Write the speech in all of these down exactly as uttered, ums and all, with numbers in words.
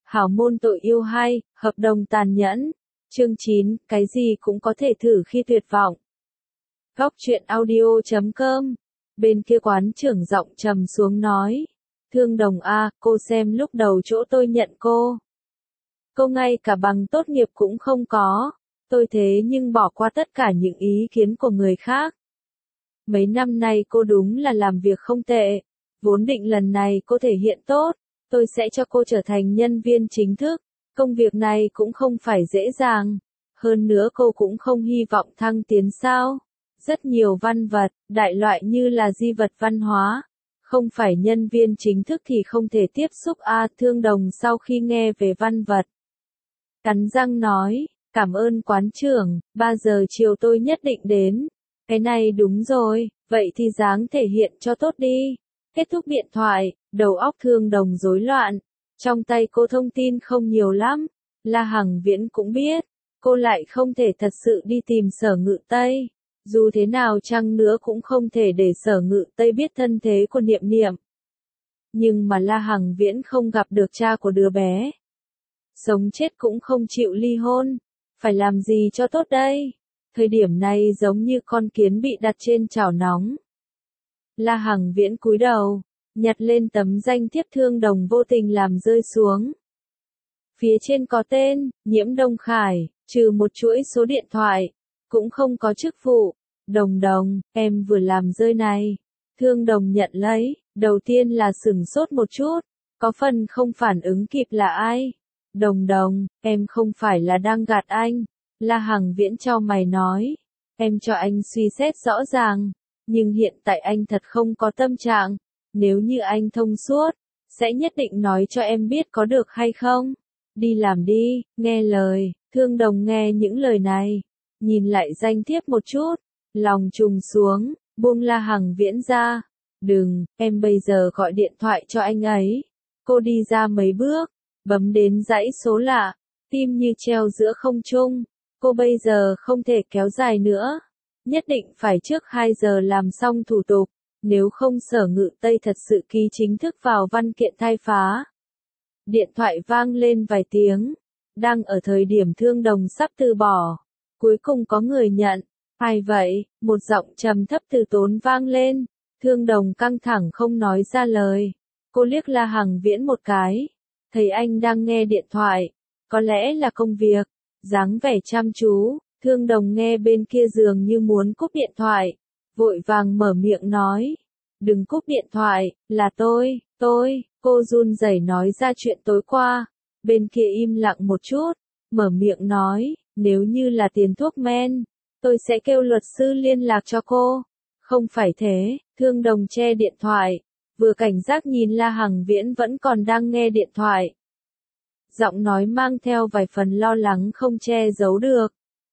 Hảo môn tội yêu hay, hợp đồng tàn nhẫn. Chương chín, cái gì cũng có thể thử khi tuyệt vọng. Góc truyện audio chấm com. Bên kia quán trưởng giọng trầm xuống nói. Thương Đồng a, cô xem lúc đầu chỗ tôi nhận cô. Cô ngay cả bằng tốt nghiệp cũng không có. Tôi thế nhưng bỏ qua tất cả những ý kiến của người khác. Mấy năm nay cô đúng là làm việc không tệ. Vốn định lần này cô thể hiện tốt. Tôi sẽ cho cô trở thành nhân viên chính thức. Công việc này cũng không phải dễ dàng. Hơn nữa cô cũng không hy vọng thăng tiến sao. Rất nhiều văn vật, đại loại như là di vật văn hóa. Không phải nhân viên chính thức thì không thể tiếp xúc a à, Thương Đồng sau khi nghe về văn vật. Cắn răng nói, cảm ơn quán trưởng, ba giờ chiều tôi nhất định đến. Cái này đúng rồi, vậy thì dáng thể hiện cho tốt đi. Kết thúc điện thoại, đầu óc Thương Đồng rối loạn. Trong tay cô thông tin không nhiều lắm. La Hằng Viễn cũng biết, cô lại không thể thật sự đi tìm Sở Ngự Tây. Dù thế nào chăng nữa cũng không thể để Sở Ngự Tây biết thân thế của Niệm Niệm. Nhưng mà La Hằng Viễn không gặp được cha của đứa bé. Sống chết cũng không chịu ly hôn. Phải làm gì cho tốt đây? Thời điểm này giống như con kiến bị đặt trên chảo nóng. La Hằng Viễn cúi đầu, nhặt lên tấm danh thiếp Thương Đồng vô tình làm rơi xuống. Phía trên có tên, Nhiễm Đông Khải, trừ một chuỗi số điện thoại, cũng không có chức vụ. Đồng Đồng, em vừa làm rơi này. Thương Đồng nhận lấy, đầu tiên là sửng sốt một chút, có phần không phản ứng kịp là ai. Đồng Đồng, em không phải là đang gạt anh. La Hằng Viễn chau mày nói, em cho anh suy xét rõ ràng, nhưng hiện tại anh thật không có tâm trạng. Nếu như anh thông suốt, sẽ nhất định nói cho em biết có được hay không. Đi làm đi, nghe lời. Thương Đồng nghe những lời này, nhìn lại danh thiếp một chút, lòng trùng xuống, buông La Hằng Viễn ra. Đừng, em bây giờ gọi điện thoại cho anh ấy. Cô đi ra mấy bước, bấm đến dãy số lạ, tim như treo giữa không trung. Cô bây giờ không thể kéo dài nữa, nhất định phải trước hai giờ làm xong thủ tục, nếu không Sở Ngự Tây thật sự ký chính thức vào văn kiện thay phá. Điện thoại vang lên vài tiếng, đang ở thời điểm Thương Đồng sắp từ bỏ, cuối cùng có người nhận. Ai vậy? Một giọng trầm thấp từ tốn vang lên. Thương Đồng căng thẳng không nói ra lời. Cô liếc La Hằng Viễn một cái, thấy anh đang nghe điện thoại, có lẽ là công việc. Dáng vẻ chăm chú, Thương Đồng nghe bên kia dường như muốn cúp điện thoại, vội vàng mở miệng nói, đừng cúp điện thoại, là tôi, tôi, cô run rẩy nói ra chuyện tối qua. Bên kia im lặng một chút, mở miệng nói, nếu như là tiền thuốc men, tôi sẽ kêu luật sư liên lạc cho cô. Không phải thế. Thương Đồng che điện thoại, vừa cảnh giác nhìn La Hằng Viễn vẫn còn đang nghe điện thoại. Giọng nói mang theo vài phần lo lắng không che giấu được.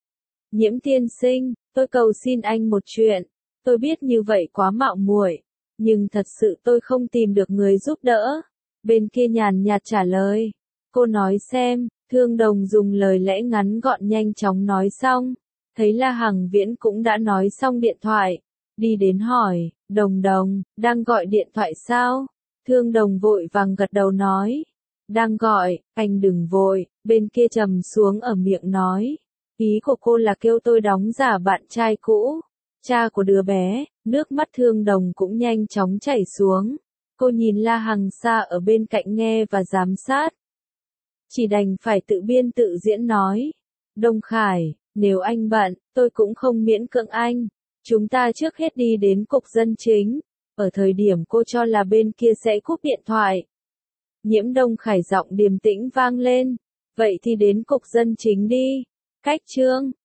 Nhiễm tiên sinh, tôi cầu xin anh một chuyện. Tôi biết như vậy quá mạo muội, nhưng thật sự tôi không tìm được người giúp đỡ. Bên kia nhàn nhạt trả lời. Cô nói xem. Thương Đồng dùng lời lẽ ngắn gọn nhanh chóng nói xong. Thấy La Hằng Viễn cũng đã nói xong điện thoại. Đi đến hỏi, Đồng Đồng, đang gọi điện thoại sao? Thương Đồng vội vàng gật đầu nói. Đang gọi, anh đừng vội. Bên kia trầm xuống ở miệng nói. Ý của cô là kêu tôi đóng giả bạn trai cũ. Cha của đứa bé. Nước mắt Thương Đồng cũng nhanh chóng chảy xuống. Cô nhìn La Hằng xa ở bên cạnh nghe và giám sát. Chỉ đành phải tự biên tự diễn nói. Đông Khải, nếu anh bận, tôi cũng không miễn cưỡng anh. Chúng ta trước hết đi đến cục dân chính. Ở thời điểm cô cho là bên kia sẽ cúp điện thoại, Nhiễm Đông Khải giọng điềm tĩnh vang lên. Vậy thì đến cục dân chính đi. Cách Trương,